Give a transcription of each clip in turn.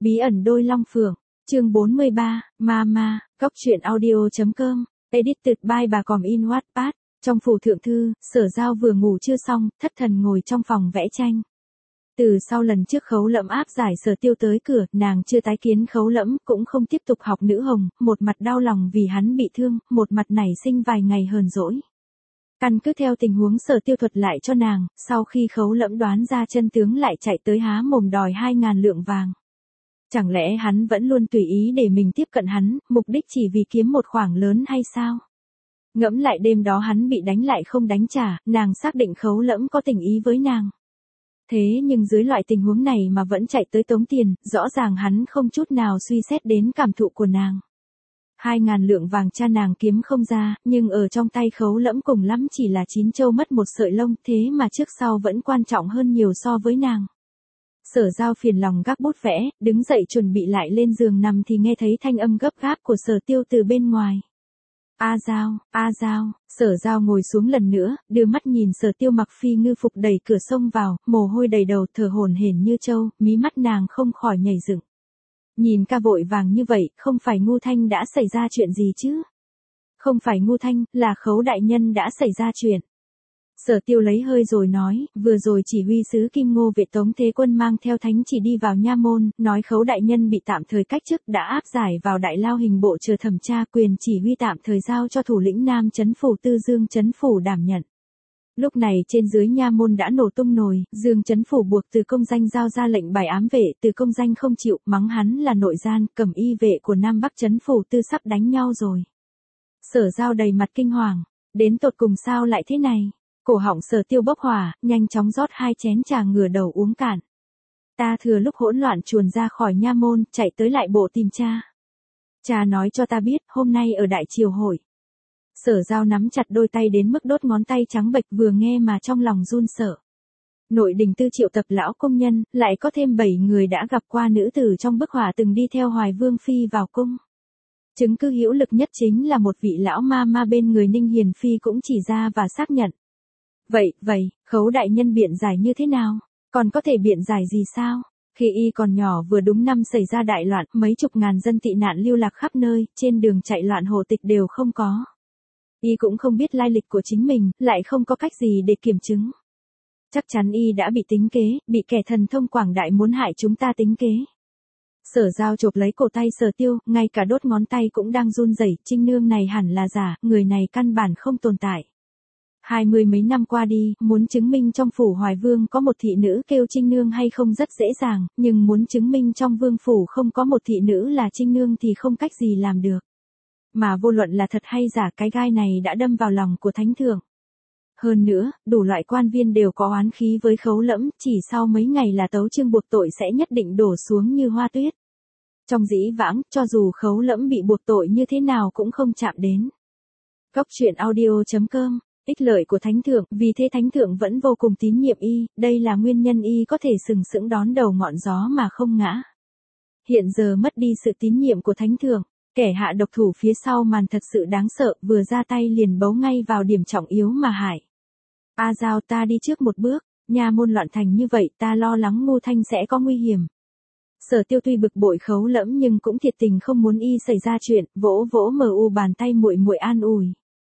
Bí ẩn đôi long phượng, chương 43, Mama, Cóc truyện audio.com, edited by bà Còm in Wattpad. Trong phủ thượng thư, Sở Giao vừa ngủ chưa xong, thất thần ngồi trong phòng vẽ tranh. Từ sau lần trước Khấu Lẫm áp giải Sở Tiêu tới cửa, nàng chưa tái kiến Khấu Lẫm, cũng không tiếp tục học nữ hồng, một mặt đau lòng vì hắn bị thương, một mặt nảy sinh vài ngày hờn dỗi. Căn cứ theo tình huống Sở Tiêu thuật lại cho nàng, sau khi Khấu Lẫm đoán ra chân tướng lại chạy tới há mồm đòi 2.000 lượng vàng. Chẳng lẽ hắn vẫn luôn tùy ý để mình tiếp cận hắn, mục đích chỉ vì kiếm một khoản lớn hay sao? Ngẫm lại đêm đó hắn bị đánh lại không đánh trả, nàng xác định Khấu Lẫm có tình ý với nàng. Thế nhưng dưới loại tình huống này mà vẫn chạy tới tống tiền, rõ ràng hắn không chút nào suy xét đến cảm thụ của nàng. 2.000 lượng vàng cha nàng kiếm không ra, nhưng ở trong tay Khấu Lẫm cùng lắm chỉ là 9 châu mất một sợi lông, thế mà trước sau vẫn quan trọng hơn nhiều so với nàng. Sở Giao phiền lòng gác bút vẽ, đứng dậy chuẩn bị lại lên giường nằm thì nghe thấy thanh âm gấp gáp của Sở Tiêu từ bên ngoài. A Giao, Sở Giao ngồi xuống lần nữa, đưa mắt nhìn Sở Tiêu mặc phi ngư phục đẩy cửa xông vào, mồ hôi đầy đầu, thở hổn hển như trâu, mí mắt nàng không khỏi nhảy dựng. Nhìn ca vội vàng như vậy, không phải Ngu Thanh đã xảy ra chuyện gì chứ? Không phải Ngu Thanh, là Khấu đại nhân đã xảy ra chuyện. Sở Tiêu lấy hơi rồi nói, vừa rồi chỉ huy sứ Kim Ngô vệ Tống Thế Quân mang theo thánh chỉ đi vào nha môn, nói Khấu đại nhân bị tạm thời cách chức đã áp giải vào đại lao hình bộ chờ thẩm tra, quyền chỉ huy tạm thời giao cho thủ lĩnh Nam Chấn phủ Tư Dương Chấn phủ đảm nhận. Lúc này trên dưới nha môn đã nổ tung nồi, Dương Chấn phủ buộc Từ Công Danh giao ra lệnh bài ám vệ, Từ Công Danh không chịu, mắng hắn là nội gian, cẩm y vệ của Nam Bắc Chấn phủ Tư sắp đánh nhau rồi. Sở Giao đầy mặt kinh hoàng, đến tột cùng sao lại thế này? Cổ họng Sở Tiêu bốc hỏa, nhanh chóng rót 2 chén trà ngửa đầu uống cạn. Ta thừa lúc hỗn loạn chuồn ra khỏi nha môn, chạy tới lại bộ tìm cha. Cha nói cho ta biết, hôm nay ở đại triều hội. Sở Giao nắm chặt đôi tay đến mức đốt ngón tay trắng bệch, vừa nghe mà trong lòng run sợ. Nội đình tư triệu tập lão công nhân, lại có thêm 7 người đã gặp qua nữ tử trong bức họa từng đi theo Hoài Vương Phi vào cung. Chứng cứ hữu lực nhất chính là một vị lão ma bên người Ninh Hiền Phi cũng chỉ ra và xác nhận. Vậy, Khấu đại nhân biện giải như thế nào? Còn có thể biện giải gì sao? Khi y còn nhỏ vừa đúng năm xảy ra đại loạn, mấy chục ngàn dân tị nạn lưu lạc khắp nơi, trên đường chạy loạn hồ tịch đều không có. Y cũng không biết lai lịch của chính mình, lại không có cách gì để kiểm chứng. Chắc chắn y đã bị tính kế, bị kẻ thần thông quảng đại muốn hại chúng ta tính kế. Sở Giao chộp lấy cổ tay Sở Tiêu, ngay cả đốt ngón tay cũng đang run rẩy. Trinh nương này hẳn là giả, người này căn bản không tồn tại. 20 mấy năm qua đi, muốn chứng minh trong phủ Hoài Vương có một thị nữ kêu Trinh nương hay không rất dễ dàng, nhưng muốn chứng minh trong vương phủ không có một thị nữ là Trinh nương thì không cách gì làm được. Mà vô luận là thật hay giả, cái gai này đã đâm vào lòng của thánh thượng. Hơn nữa, đủ loại quan viên đều có oán khí với Khấu Lẫm, chỉ sau mấy ngày là tấu chương buộc tội sẽ nhất định đổ xuống như hoa tuyết. Trong dĩ vãng, cho dù Khấu Lẫm bị buộc tội như thế nào cũng không chạm đến. Cóc truyện audio.com. Ích lợi của thánh thượng, vì thế thánh thượng vẫn vô cùng tín nhiệm y, đây là nguyên nhân y có thể sừng sững đón đầu ngọn gió mà không ngã. Hiện giờ mất đi sự tín nhiệm của thánh thượng, kẻ hạ độc thủ phía sau màn thật sự đáng sợ, vừa ra tay liền bấu ngay vào điểm trọng yếu mà hại. A Giao, ta đi trước một bước, nha môn loạn thành như vậy, ta lo lắng Ngu Thanh sẽ có nguy hiểm. Sở Tiêu tuy bực bội Khấu Lẫm nhưng cũng thiệt tình không muốn y xảy ra chuyện, vỗ mu bàn tay muội an ủi.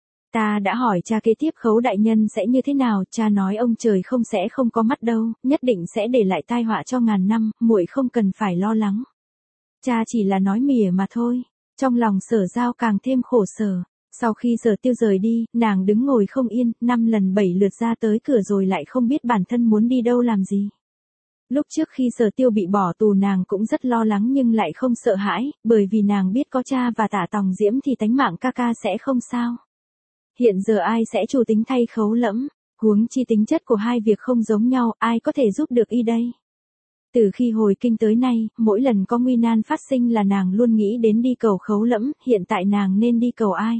Ta đã hỏi cha kế tiếp Khấu đại nhân sẽ như thế nào, cha nói ông trời sẽ không có mắt đâu, nhất định sẽ để lại tai họa cho ngàn năm, muội không cần phải lo lắng. Cha chỉ là nói mỉa mà thôi. Trong lòng Sở Giao càng thêm khổ sở. Sau khi Sở Tiêu rời đi, nàng đứng ngồi không yên, 5 lần 7 lượt ra tới cửa rồi lại không biết bản thân muốn đi đâu làm gì. Lúc trước khi Sở Tiêu bị bỏ tù nàng cũng rất lo lắng nhưng lại không sợ hãi, bởi vì nàng biết có cha và Tả Tòng Diễm thì tánh mạng ca ca sẽ không sao. Hiện giờ ai sẽ chủ tính thay Khấu Lẫm, huống chi tính chất của hai việc không giống nhau, ai có thể giúp được y đây? Từ khi hồi kinh tới nay, mỗi lần có nguy nan phát sinh là nàng luôn nghĩ đến đi cầu Khấu Lẫm, hiện tại nàng nên đi cầu ai?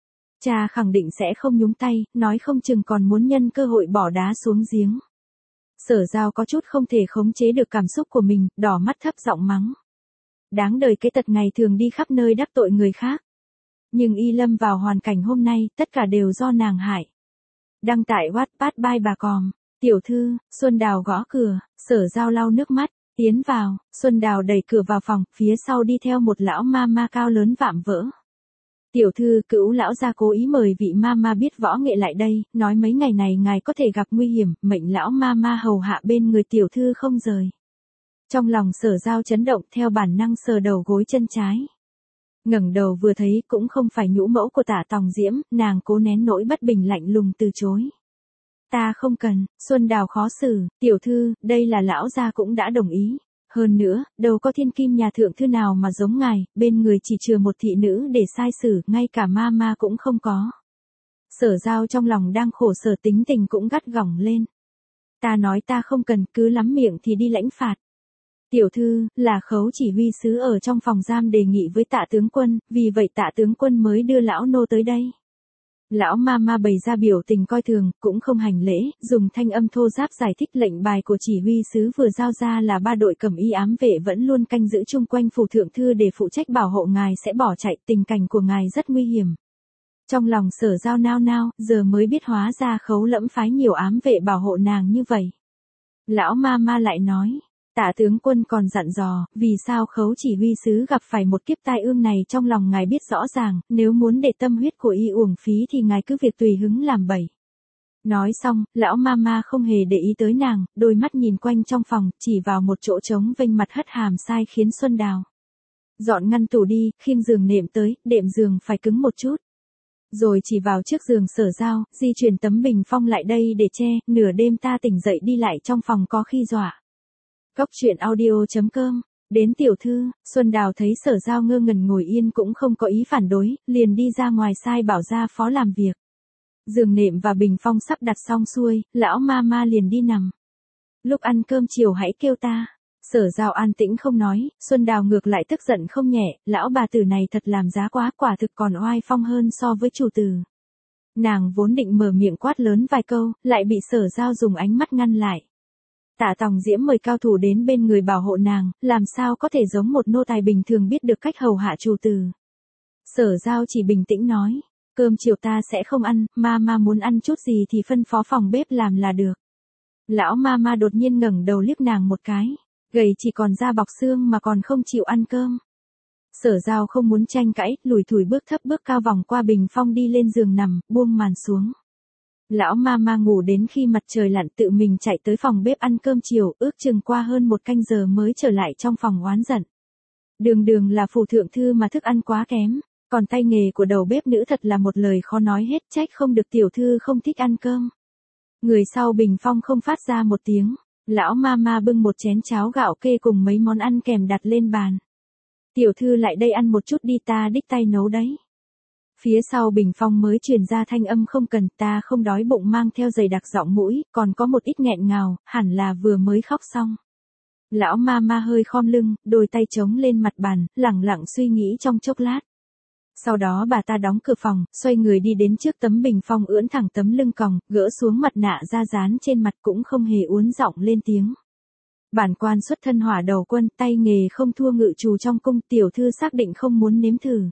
Cha khẳng định sẽ không nhúng tay, nói không chừng còn muốn nhân cơ hội bỏ đá xuống giếng. Sở Giao có chút không thể khống chế được cảm xúc của mình, đỏ mắt thấp giọng mắng. Đáng đời cái tật ngày thường đi khắp nơi đắc tội người khác. Nhưng y lâm vào hoàn cảnh hôm nay, tất cả đều do nàng hại. Đăng tải Wattpad by bà Còm. Tiểu thư, Xuân Đào gõ cửa, Sở Giao lau nước mắt, Tiến vào, Xuân Đào đẩy cửa vào phòng, phía sau đi theo một lão ma ma cao lớn vạm vỡ. Tiểu thư, Cữu lão gia cố ý mời vị ma ma biết võ nghệ lại đây, nói mấy ngày này ngài có thể gặp nguy hiểm, mệnh lão ma ma hầu hạ bên người tiểu thư không rời. Trong lòng Sở Giao chấn động, theo bản năng sờ đầu gối chân trái. Ngẩng đầu vừa thấy cũng không phải nhũ mẫu của Tạ Tòng Diễm, nàng cố nén nỗi bất bình lạnh lùng từ chối. Ta không cần. Xuân Đào khó xử, tiểu thư, đây là lão gia cũng đã đồng ý. Hơn nữa, đâu có thiên kim nhà thượng thư nào mà giống ngài, bên người chỉ chừa một thị nữ để sai xử, ngay cả ma ma cũng không có. Sở Giao trong lòng đang khổ sở, tính tình cũng gắt gỏng lên. Ta nói ta không cần, cứ lắm miệng thì đi lãnh phạt. Tiểu thư, là Khấu chỉ huy sứ ở trong phòng giam đề nghị với Tạ tướng quân, vì vậy Tạ tướng quân mới đưa lão nô tới đây. Lão ma ma bày ra biểu tình coi thường, cũng không hành lễ, dùng thanh âm thô ráp giải thích lệnh bài của chỉ huy sứ vừa giao ra là 3 đội cẩm y ám vệ vẫn luôn canh giữ chung quanh phủ thượng thư để phụ trách bảo hộ ngài sẽ bỏ chạy, tình cảnh của ngài rất nguy hiểm. Trong lòng Sở Giao nao nao, giờ mới biết hóa ra Khấu lẫm phái nhiều ám vệ bảo hộ nàng như vậy. Lão ma ma lại nói. Tạ tướng quân còn dặn dò, vì sao Khấu chỉ huy sứ gặp phải một kiếp tai ương này, trong lòng ngài biết rõ ràng, nếu muốn để tâm huyết của y uổng phí thì ngài cứ việc tùy hứng làm bậy. Nói xong, lão ma ma không hề để ý tới nàng, đôi mắt nhìn quanh trong phòng, chỉ vào một chỗ trống vênh mặt hất hàm sai khiến Xuân Đào. Dọn ngăn tủ đi, khiêng giường nệm tới, đệm giường phải cứng một chút. Rồi chỉ vào trước giường Sở Giao, di chuyển tấm bình phong lại đây để che, nửa đêm ta tỉnh dậy đi lại trong phòng có khi dọa. Cốc truyện audio.com. Đến tiểu thư, Xuân Đào thấy Sở Giao ngơ ngẩn ngồi yên cũng không có ý phản đối, liền đi ra ngoài sai bảo gia phó làm việc. Giường nệm và bình phong sắp đặt xong xuôi, lão ma ma liền đi nằm. Lúc ăn cơm chiều hãy kêu ta. Sở Giao an tĩnh không nói, Xuân Đào ngược lại tức giận không nhẹ, lão bà tử này thật làm giá quá, quả thực còn oai phong hơn so với chủ tử. Nàng vốn định mở miệng quát lớn vài câu, lại bị Sở Giao dùng ánh mắt ngăn lại. Tạ Tòng Diễm mời cao thủ đến bên người bảo hộ nàng, làm sao có thể giống một nô tài bình thường biết được cách hầu hạ chủ tử. Sở Giao chỉ bình tĩnh nói, cơm chiều ta sẽ không ăn, ma ma muốn ăn chút gì thì phân phó phòng bếp làm là được. Lão ma ma đột nhiên ngẩng đầu liếc nàng một cái, gầy chỉ còn da bọc xương mà còn không chịu ăn cơm. Sở Giao không muốn tranh cãi, lủi thủi bước thấp bước cao vòng qua bình phong đi lên giường nằm, buông màn xuống. Lão ma ma ngủ đến khi mặt trời lặn tự mình chạy tới phòng bếp ăn cơm chiều, ước chừng qua hơn 1 canh giờ mới trở lại trong phòng oán giận. Đường đường là phủ thượng thư mà thức ăn quá kém, còn tay nghề của đầu bếp nữ thật là một lời khó nói hết, trách không được tiểu thư không thích ăn cơm. Người sau bình phong không phát ra một tiếng, lão ma ma bưng một chén cháo gạo kê cùng mấy món ăn kèm đặt lên bàn. Tiểu thư lại đây ăn một chút đi, ta đích tay nấu đấy. Phía sau bình phong mới truyền ra thanh âm không cần, ta không đói bụng mang theo dày đặc giọng mũi, còn có một ít nghẹn ngào, hẳn là vừa mới khóc xong. Lão ma ma hơi khom lưng, đôi tay chống lên mặt bàn, lẳng lặng suy nghĩ trong chốc lát. Sau đó bà ta đóng cửa phòng, xoay người đi đến trước tấm bình phong ưỡn thẳng tấm lưng còng, gỡ xuống mặt nạ ra dán trên mặt cũng không hề uốn giọng lên tiếng. Bản quan xuất thân Hỏa Đầu quân, tay nghề không thua ngự trù trong cung, tiểu thư xác định không muốn nếm thử.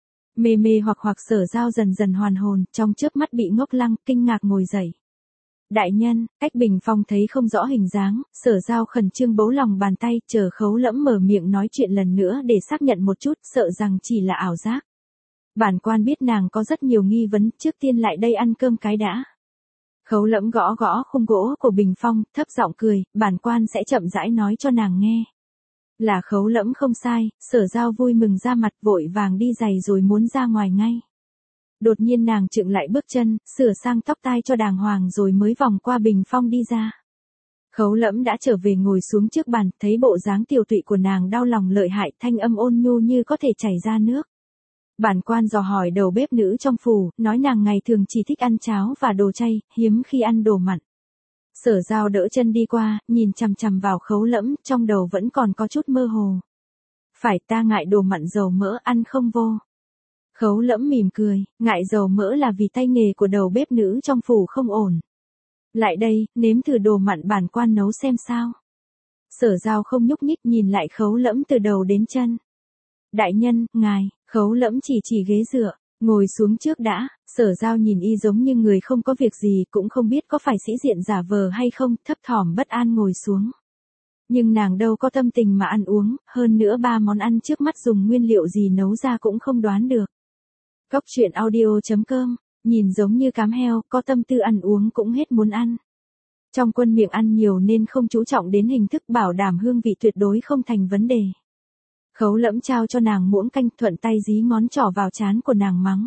Mê mê hoặc Sở Giao dần dần hoàn hồn, trong chớp mắt bị ngốc lăng, kinh ngạc ngồi dậy. Đại nhân, cách bình phong thấy không rõ hình dáng, Sở Giao khẩn trương bấu lòng bàn tay, chờ Khấu lẫm mở miệng nói chuyện lần nữa để xác nhận một chút, sợ rằng chỉ là ảo giác. Bản quan biết nàng có rất nhiều nghi vấn, trước tiên lại đây ăn cơm cái đã. Khấu lẫm gõ gõ khung gỗ của bình phong, thấp giọng cười, bản quan sẽ chậm rãi nói cho nàng nghe. Là Khấu lẫm không sai, Sở Giao vui mừng ra mặt, vội vàng đi giày rồi muốn ra ngoài ngay. Đột nhiên nàng chững lại bước chân, sửa sang tóc tai cho đàng hoàng rồi mới vòng qua bình phong đi ra. Khấu lẫm đã trở về ngồi xuống trước bàn, thấy bộ dáng tiều tụy của nàng đau lòng lợi hại, thanh âm ôn nhu như có thể chảy ra nước. Bản quan dò hỏi đầu bếp nữ trong phủ, nói nàng ngày thường chỉ thích ăn cháo và đồ chay, hiếm khi ăn đồ mặn. Sở Giao đỡ chân đi qua, nhìn chằm chằm vào Khấu lẫm, trong đầu vẫn còn có chút mơ hồ. Phải, ta ngại đồ mặn dầu mỡ ăn không vô. Khấu lẫm mỉm cười, ngại dầu mỡ là vì tay nghề của đầu bếp nữ trong phủ không ổn. Lại đây, nếm thử đồ mặn bản quan nấu xem sao. Sở Giao không nhúc nhích nhìn lại Khấu lẫm từ đầu đến chân. Đại nhân, ngài, Khấu lẫm chỉ ghế dựa, ngồi xuống trước đã. Sở Giao nhìn y giống như người không có việc gì, cũng không biết có phải sĩ diện giả vờ hay không, thấp thỏm bất an ngồi xuống. Nhưng nàng đâu có tâm tình mà ăn uống, hơn nữa 3 món ăn trước mắt dùng nguyên liệu gì nấu ra cũng không đoán được. Cóc truyện audio.com, nhìn giống như cám heo, có tâm tư ăn uống cũng hết muốn ăn. Trong quân miệng ăn nhiều nên không chú trọng đến hình thức, bảo đảm hương vị tuyệt đối không thành vấn đề. Khấu Lẫm trao cho nàng muỗng canh, thuận tay dí ngón trỏ vào trán của nàng mắng.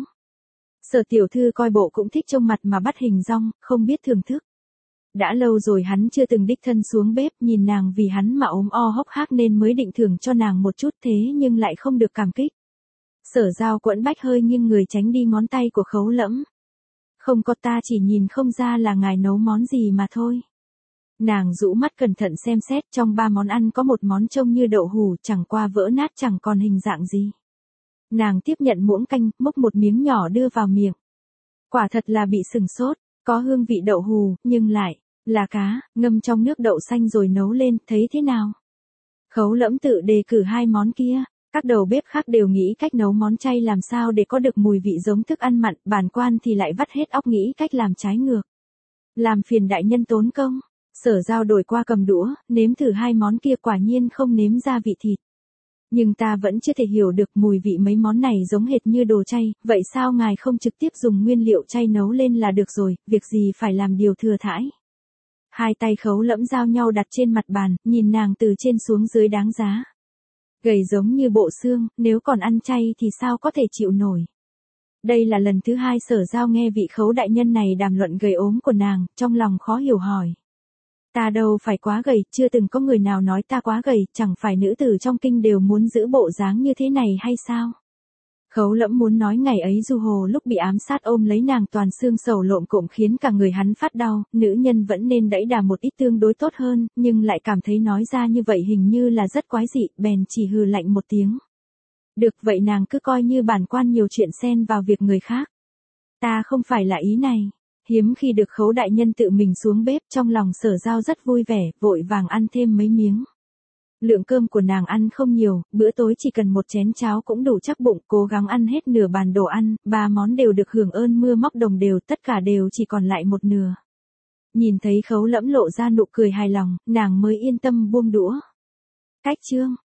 Sở tiểu thư coi bộ cũng thích trông mặt mà bắt hình dong, không biết thưởng thức. Đã lâu rồi hắn chưa từng đích thân xuống bếp, nhìn nàng vì hắn mà ốm o hốc hác nên mới định thưởng cho nàng một chút, thế nhưng lại không được cảm kích. Sở Giao quẫn bách hơi nghiêng người tránh đi ngón tay của Khấu Lẫm. Không có, ta chỉ nhìn không ra là ngài nấu món gì mà thôi. Nàng rũ mắt cẩn thận xem xét, trong 3 món ăn có một món trông như đậu hủ, chẳng qua vỡ nát chẳng còn hình dạng gì. Nàng tiếp nhận muỗng canh, múc một miếng nhỏ đưa vào miệng. Quả thật là bị sừng sốt, có hương vị đậu hủ, nhưng lại là cá, ngâm trong nước đậu xanh rồi nấu lên, thấy thế nào? Khấu Lẫm tự đề cử 2 món kia, các đầu bếp khác đều nghĩ cách nấu món chay làm sao để có được mùi vị giống thức ăn mặn, bản quan thì lại vắt hết óc nghĩ cách làm trái ngược. Làm phiền đại nhân tốn công. Sở Giao đổi qua cầm đũa, nếm thử 2 món kia, quả nhiên không nếm ra vị thịt. Nhưng ta vẫn chưa thể hiểu được mùi vị mấy món này giống hệt như đồ chay, vậy sao ngài không trực tiếp dùng nguyên liệu chay nấu lên là được rồi, việc gì phải làm điều thừa thãi. Hai tay Khấu Lẫm giao nhau đặt trên mặt bàn, nhìn nàng từ trên xuống dưới đáng giá. Gầy giống như bộ xương, nếu còn ăn chay thì sao có thể chịu nổi. Đây là lần thứ 2 Sở Giao nghe vị Khấu đại nhân này đàm luận gầy ốm của nàng, trong lòng khó hiểu hỏi. Ta đâu phải quá gầy, chưa từng có người nào nói ta quá gầy, chẳng phải nữ tử trong kinh đều muốn giữ bộ dáng như thế này hay sao? Khấu Lẫm muốn nói ngày ấy Du Hồ lúc bị ám sát ôm lấy nàng toàn xương sầu lộn cộm khiến cả người hắn phát đau, nữ nhân vẫn nên đẫy đà một ít tương đối tốt hơn, nhưng lại cảm thấy nói ra như vậy hình như là rất quái dị, bèn chỉ hừ lạnh một tiếng. Được vậy nàng cứ coi như bản quan nhiều chuyện xen vào việc người khác. Ta không phải là ý này. Hiếm khi được Khấu đại nhân tự mình xuống bếp, trong lòng Sở Giao rất vui vẻ, vội vàng ăn thêm mấy miếng. Lượng cơm của nàng ăn không nhiều, bữa tối chỉ cần một chén cháo cũng đủ chắc bụng, cố gắng ăn hết nửa bàn đồ ăn, 3 món đều được hưởng ơn mưa móc đồng đều, tất cả đều chỉ còn lại một nửa. Nhìn thấy Khấu Lẫm lộ ra nụ cười hài lòng, nàng mới yên tâm buông đũa. Cách chương